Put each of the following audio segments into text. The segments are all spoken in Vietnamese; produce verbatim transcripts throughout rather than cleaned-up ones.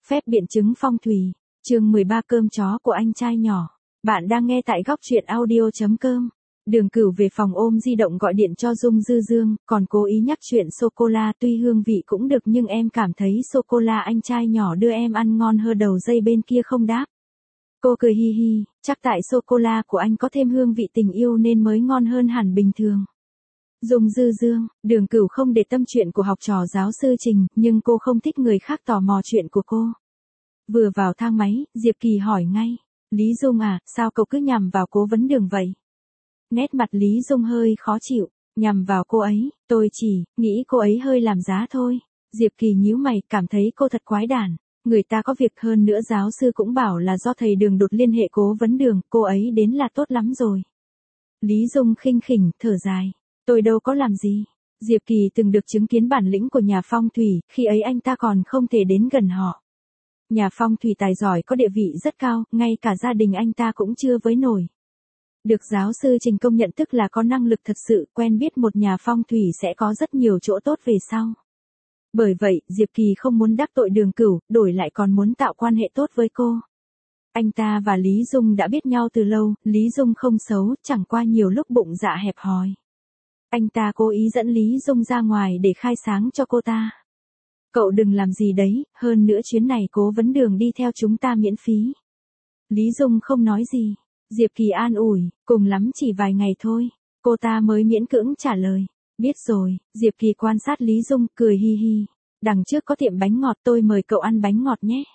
Phép biện chứng phong thủy, chương mười ba cơm chó của anh trai nhỏ. Bạn đang nghe tại góc truyện audio.com. Đường Cửu về phòng ôm di động gọi điện cho Dung Dư Dương, còn cố ý nhắc chuyện sô-cô-la, tuy hương vị cũng được nhưng em cảm thấy sô-cô-la anh trai nhỏ đưa em ăn ngon hơn. Đầu dây bên kia không đáp. Cô cười hi hi, chắc tại sô-cô-la của anh có thêm hương vị tình yêu nên mới ngon hơn hẳn bình thường. Dung Dư Dương, Đường Cửu không để tâm chuyện của học trò giáo sư Trình, nhưng cô không thích người khác tò mò chuyện của cô. Vừa vào thang máy, Diệp Kỳ hỏi ngay, Lý Dung à, sao cậu cứ nhằm vào Cố Vấn Đường vậy? Nét mặt Lý Dung hơi khó chịu, nhằm vào cô ấy, tôi chỉ nghĩ cô ấy hơi làm giá thôi. Diệp Kỳ nhíu mày, cảm thấy cô thật quái đản. Người ta có việc, hơn nữa giáo sư cũng bảo là do thầy Đường đột liên hệ Cố Vấn Đường, cô ấy đến là tốt lắm rồi. Lý Dung khinh khỉnh, thở dài. Tôi đâu có làm gì. Diệp Kỳ từng được chứng kiến bản lĩnh của nhà phong thủy, khi ấy anh ta còn không thể đến gần họ. Nhà phong thủy tài giỏi có địa vị rất cao, ngay cả gia đình anh ta cũng chưa với nổi. Được giáo sư Trình công nhận tức là có năng lực thật sự, quen biết một nhà phong thủy sẽ có rất nhiều chỗ tốt về sau. Bởi vậy, Diệp Kỳ không muốn đắc tội Đường Cửu, đổi lại còn muốn tạo quan hệ tốt với cô. Anh ta và Lý Dung đã biết nhau từ lâu, Lý Dung không xấu, chẳng qua nhiều lúc bụng dạ hẹp hòi. Anh ta cố ý dẫn Lý Dung ra ngoài để khai sáng cho cô ta. Cậu đừng làm gì đấy, hơn nữa chuyến này Cố Vấn Đường đi theo chúng ta miễn phí. Lý Dung không nói gì. Diệp Kỳ an ủi, cùng lắm chỉ vài ngày thôi. Cô ta mới miễn cưỡng trả lời. Biết rồi, Diệp Kỳ quan sát Lý Dung, cười hi hi. Đằng trước có tiệm bánh ngọt, tôi mời cậu ăn bánh ngọt nhé.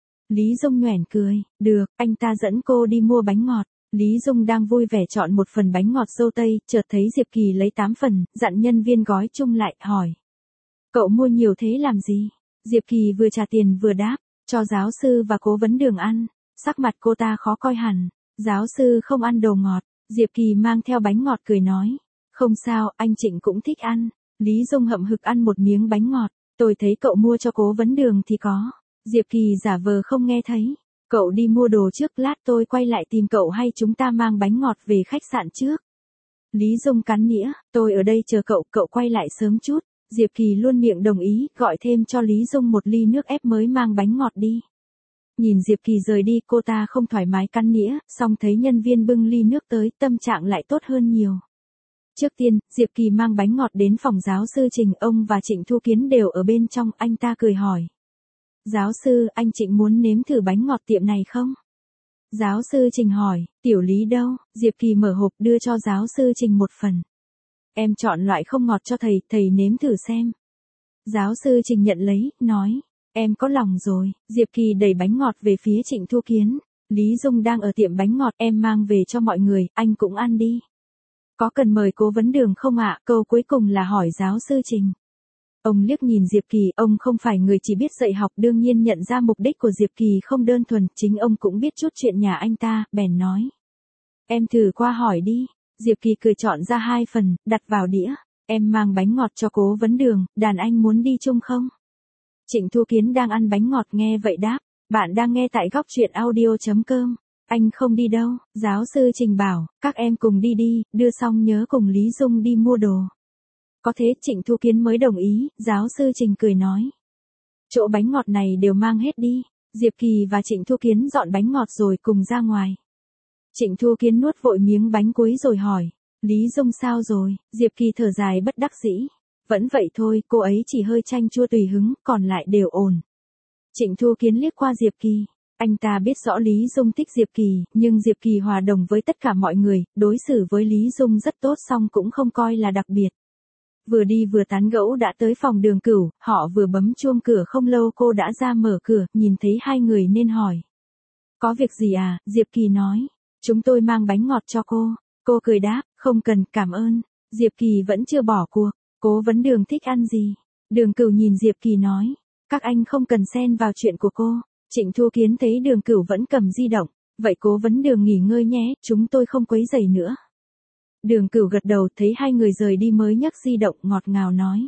Lý Dung nhoẻn cười, được, anh ta dẫn cô đi mua bánh ngọt. Lý Dung đang vui vẻ chọn một phần bánh ngọt dâu tây, chợt thấy Diệp Kỳ lấy tám phần, dặn nhân viên gói chung lại, hỏi. Cậu mua nhiều thế làm gì? Diệp Kỳ vừa trả tiền vừa đáp, cho giáo sư và Cố Vấn Đường ăn. Sắc mặt cô ta khó coi hẳn. Giáo sư không ăn đồ ngọt. Diệp Kỳ mang theo bánh ngọt cười nói. Không sao, anh Trịnh cũng thích ăn. Lý Dung hậm hực ăn một miếng bánh ngọt. Tôi thấy cậu mua cho Cố Vấn Đường thì có. Diệp Kỳ giả vờ không nghe thấy. Cậu đi mua đồ trước, lát tôi quay lại tìm cậu hay chúng ta mang bánh ngọt về khách sạn trước. Lý Dung cắn nĩa, tôi ở đây chờ cậu, cậu quay lại sớm chút. Diệp Kỳ luôn miệng đồng ý, gọi thêm cho Lý Dung một ly nước ép mới mang bánh ngọt đi. Nhìn Diệp Kỳ rời đi, cô ta không thoải mái cắn nĩa, song thấy nhân viên bưng ly nước tới, tâm trạng lại tốt hơn nhiều. Trước tiên, Diệp Kỳ mang bánh ngọt đến phòng giáo sư Trình, ông và Trịnh Thu Kiến đều ở bên trong, anh ta cười hỏi. Giáo sư, anh Trịnh muốn nếm thử bánh ngọt tiệm này không? Giáo sư Trình hỏi, tiểu Lý đâu? Diệp Kỳ mở hộp đưa cho giáo sư Trình một phần. Em chọn loại không ngọt cho thầy, thầy nếm thử xem. Giáo sư Trình nhận lấy, nói, em có lòng rồi. Diệp Kỳ đẩy bánh ngọt về phía Trịnh Thu Kiến. Lý Dung đang ở tiệm bánh ngọt, em mang về cho mọi người, anh cũng ăn đi. Có cần mời Cố Vấn Đường không ạ? Câu cuối cùng là hỏi giáo sư Trình. Ông liếc nhìn Diệp Kỳ, ông không phải người chỉ biết dạy học, đương nhiên nhận ra mục đích của Diệp Kỳ không đơn thuần, chính ông cũng biết chút chuyện nhà anh ta, bèn nói. Em thử qua hỏi đi. Diệp Kỳ cười chọn ra hai phần, đặt vào đĩa. Em mang bánh ngọt cho Cố Vấn Đường, đàn anh muốn đi chung không? Trịnh Thu Kiến đang ăn bánh ngọt nghe vậy đáp. Bạn đang nghe tại góc truyện audio.com. Anh không đi đâu. Giáo sư Trình bảo, các em cùng đi đi, đưa xong nhớ cùng Lý Dung đi mua đồ. Có thế Trịnh Thu Kiến mới đồng ý, giáo sư Trình cười nói. Chỗ bánh ngọt này đều mang hết đi. Diệp Kỳ và Trịnh Thu Kiến dọn bánh ngọt rồi cùng ra ngoài. Trịnh Thu Kiến nuốt vội miếng bánh cuối rồi hỏi. Lý Dung sao rồi? Diệp Kỳ thở dài bất đắc dĩ. Vẫn vậy thôi, cô ấy chỉ hơi chanh chua tùy hứng, còn lại đều ổn. Trịnh Thu Kiến liếc qua Diệp Kỳ. Anh ta biết rõ Lý Dung thích Diệp Kỳ, nhưng Diệp Kỳ hòa đồng với tất cả mọi người, đối xử với Lý Dung rất tốt song cũng không coi là đặc biệt. Vừa đi vừa tán gẫu đã tới phòng Đường Cửu, họ vừa bấm chuông cửa không lâu cô đã ra mở cửa, nhìn thấy hai người nên hỏi. Có việc gì à? Diệp Kỳ nói. Chúng tôi mang bánh ngọt cho cô. Cô cười đáp, không cần, cảm ơn. Diệp Kỳ vẫn chưa bỏ cuộc. Cố Vấn Đường thích ăn gì? Đường Cửu nhìn Diệp Kỳ nói. Các anh không cần xen vào chuyện của cô. Trịnh Thu Kiến thấy Đường Cửu vẫn cầm di động. Vậy Cố Vấn Đường nghỉ ngơi nhé, chúng tôi không quấy rầy nữa. Đường Cửu gật đầu, thấy hai người rời đi mới nhấc di động, ngọt ngào nói.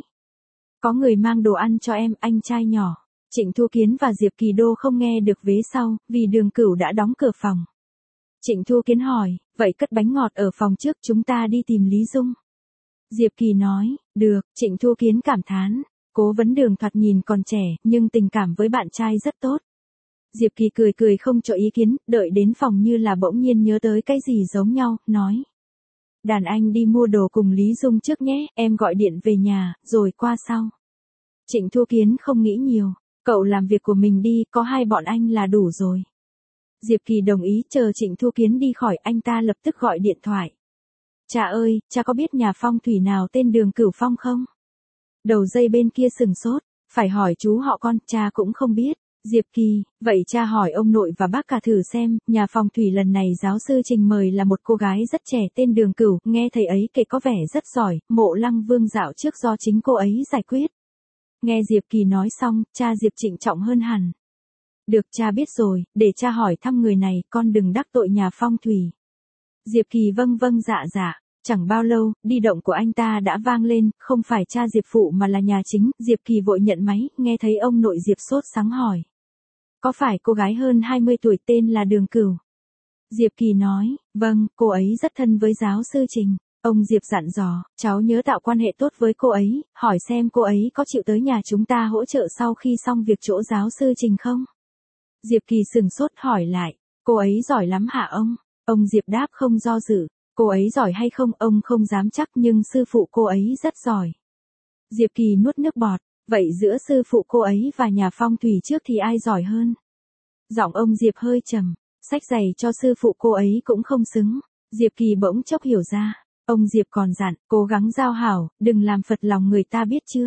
Có người mang đồ ăn cho em, anh trai nhỏ. Trịnh Thu Kiến và Diệp Kỳ đô không nghe được vế sau, vì Đường Cửu đã đóng cửa phòng. Trịnh Thu Kiến hỏi, vậy cất bánh ngọt ở phòng trước, chúng ta đi tìm Lý Dung. Diệp Kỳ nói, được. Trịnh Thu Kiến cảm thán. Cố Vấn Đường thoạt nhìn còn trẻ, nhưng tình cảm với bạn trai rất tốt. Diệp Kỳ cười cười không cho ý kiến, đợi đến phòng như là bỗng nhiên nhớ tới cái gì giống nhau, nói. Đàn anh đi mua đồ cùng Lý Dung trước nhé, em gọi điện về nhà, rồi qua sau. Trịnh Thu Kiến không nghĩ nhiều, cậu làm việc của mình đi, có hai bọn anh là đủ rồi. Diệp Kỳ đồng ý, chờ Trịnh Thu Kiến đi khỏi, anh ta lập tức gọi điện thoại. Cha ơi, cha có biết nhà phong thủy nào tên Đường Cửu Phong không? Đầu dây bên kia sừng sốt, phải hỏi chú họ con, cha cũng không biết. Diệp Kỳ, vậy cha hỏi ông nội và bác cả thử xem, nhà phong thủy lần này giáo sư Trình mời là một cô gái rất trẻ tên Đường Cửu, nghe thầy ấy kể có vẻ rất giỏi, Mộ Lăng Vương dạo trước do chính cô ấy giải quyết. Nghe Diệp Kỳ nói xong, cha Diệp trịnh trọng hơn hẳn. Được, cha biết rồi, để cha hỏi thăm người này, con đừng đắc tội nhà phong thủy. Diệp Kỳ vâng vâng dạ dạ. Chẳng bao lâu, di động của anh ta đã vang lên, không phải cha Diệp phụ mà là nhà chính, Diệp Kỳ vội nhận máy, nghe thấy ông nội Diệp sốt sắng hỏi. Có phải cô gái hơn hai mươi tuổi tên là Đường Cửu? Diệp Kỳ nói, vâng, cô ấy rất thân với giáo sư Trình. Ông Diệp dặn dò, cháu nhớ tạo quan hệ tốt với cô ấy, hỏi xem cô ấy có chịu tới nhà chúng ta hỗ trợ sau khi xong việc chỗ giáo sư Trình không? Diệp Kỳ sừng sốt hỏi lại, cô ấy giỏi lắm hả ông? Ông Diệp đáp không do dự. Cô ấy giỏi hay không ông không dám chắc nhưng sư phụ cô ấy rất giỏi. Diệp Kỳ nuốt nước bọt, vậy giữa sư phụ cô ấy và nhà phong thủy trước thì ai giỏi hơn? Giọng ông Diệp hơi trầm, xách giày cho sư phụ cô ấy cũng không xứng. Diệp Kỳ bỗng chốc hiểu ra, ông Diệp còn dặn, cố gắng giao hảo, đừng làm phật lòng người ta biết chưa?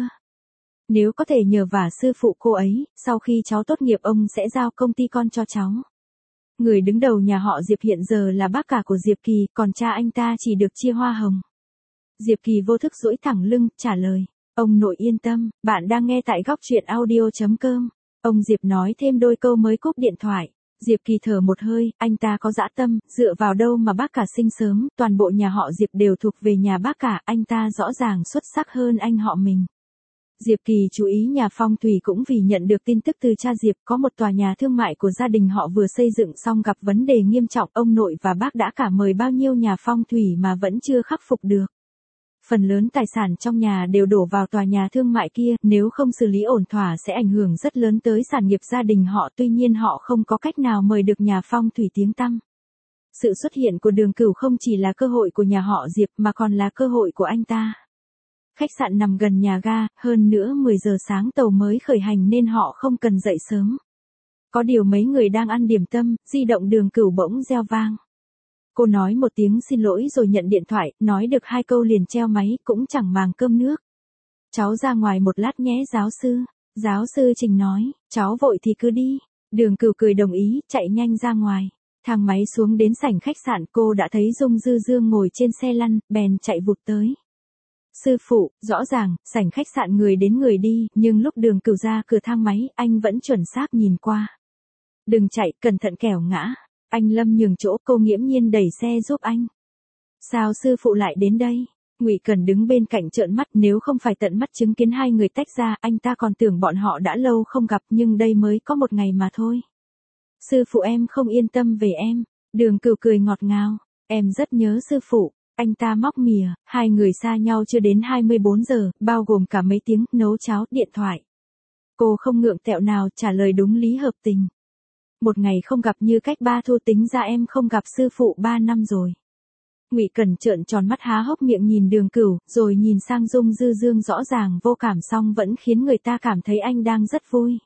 Nếu có thể nhờ vả sư phụ cô ấy, sau khi cháu tốt nghiệp ông sẽ giao công ty con cho cháu. Người đứng đầu nhà họ Diệp hiện giờ là bác cả của Diệp Kỳ, còn cha anh ta chỉ được chia hoa hồng. Diệp Kỳ vô thức duỗi thẳng lưng, trả lời. Ông nội yên tâm, bạn đang nghe tại góc truyện audio chấm com. Ông Diệp nói thêm đôi câu mới cúp điện thoại. Diệp Kỳ thở một hơi, anh ta có dã tâm, dựa vào đâu mà bác cả sinh sớm, toàn bộ nhà họ Diệp đều thuộc về nhà bác cả, anh ta rõ ràng xuất sắc hơn anh họ mình. Diệp Kỳ chú ý nhà phong thủy cũng vì nhận được tin tức từ cha Diệp có một tòa nhà thương mại của gia đình họ vừa xây dựng xong gặp vấn đề nghiêm trọng, ông nội và bác đã cả mời bao nhiêu nhà phong thủy mà vẫn chưa khắc phục được. Phần lớn tài sản trong nhà đều đổ vào tòa nhà thương mại kia, nếu không xử lý ổn thỏa sẽ ảnh hưởng rất lớn tới sản nghiệp gia đình họ, tuy nhiên họ không có cách nào mời được nhà phong thủy tiếng tăm. Sự xuất hiện của Đường Cửu không chỉ là cơ hội của nhà họ Diệp mà còn là cơ hội của anh ta. Khách sạn nằm gần nhà ga, hơn nữa mười giờ sáng tàu mới khởi hành nên họ không cần dậy sớm. Có điều mấy người đang ăn điểm tâm, di động Đường Cửu bỗng reo vang. Cô nói một tiếng xin lỗi rồi nhận điện thoại, nói được hai câu liền treo máy, cũng chẳng màng cơm nước. Cháu ra ngoài một lát nhé giáo sư. Giáo sư Trình nói, cháu vội thì cứ đi. Đường Cửu cười đồng ý, chạy nhanh ra ngoài. Thang máy xuống đến sảnh khách sạn, cô đã thấy Dung Dư Dương ngồi trên xe lăn, bèn chạy vụt tới. Sư phụ, rõ ràng, sảnh khách sạn người đến người đi, nhưng lúc Đường Cửu ra cửa thang máy, anh vẫn chuẩn xác nhìn qua. Đừng chạy, cẩn thận kẻo ngã. Anh Lâm nhường chỗ, cô nghiễm nhiên đẩy xe giúp anh. Sao sư phụ lại đến đây? Ngụy Cẩn đứng bên cạnh trợn mắt, nếu không phải tận mắt chứng kiến hai người tách ra, anh ta còn tưởng bọn họ đã lâu không gặp, nhưng đây mới có một ngày mà thôi. Sư phụ em không yên tâm về em. Đường Cửu cười ngọt ngào, em rất nhớ sư phụ. Anh ta móc mỉa, hai người xa nhau chưa đến hai mươi bốn giờ, bao gồm cả mấy tiếng nấu cháo, điện thoại. Cô không ngượng tẹo nào, trả lời đúng lý hợp tình. Một ngày không gặp như cách ba thu, tính ra em không gặp sư phụ ba năm rồi. Ngụy Cẩn trợn tròn mắt há hốc miệng nhìn Đường Cửu, rồi nhìn sang Dung Dư Dương rõ ràng vô cảm song vẫn khiến người ta cảm thấy anh đang rất vui.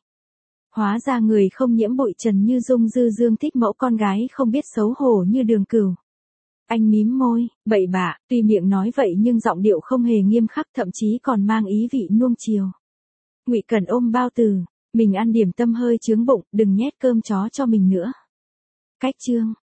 Hóa ra người không nhiễm bụi trần như Dung Dư Dương thích mẫu con gái không biết xấu hổ như Đường Cửu. Anh mím môi, bậy bạ, tuy miệng nói vậy nhưng giọng điệu không hề nghiêm khắc, thậm chí còn mang ý vị nuông chiều. Ngụy Cẩn ôm bao từ, mình ăn điểm tâm hơi chướng bụng, đừng nhét cơm chó cho mình nữa. Cách chương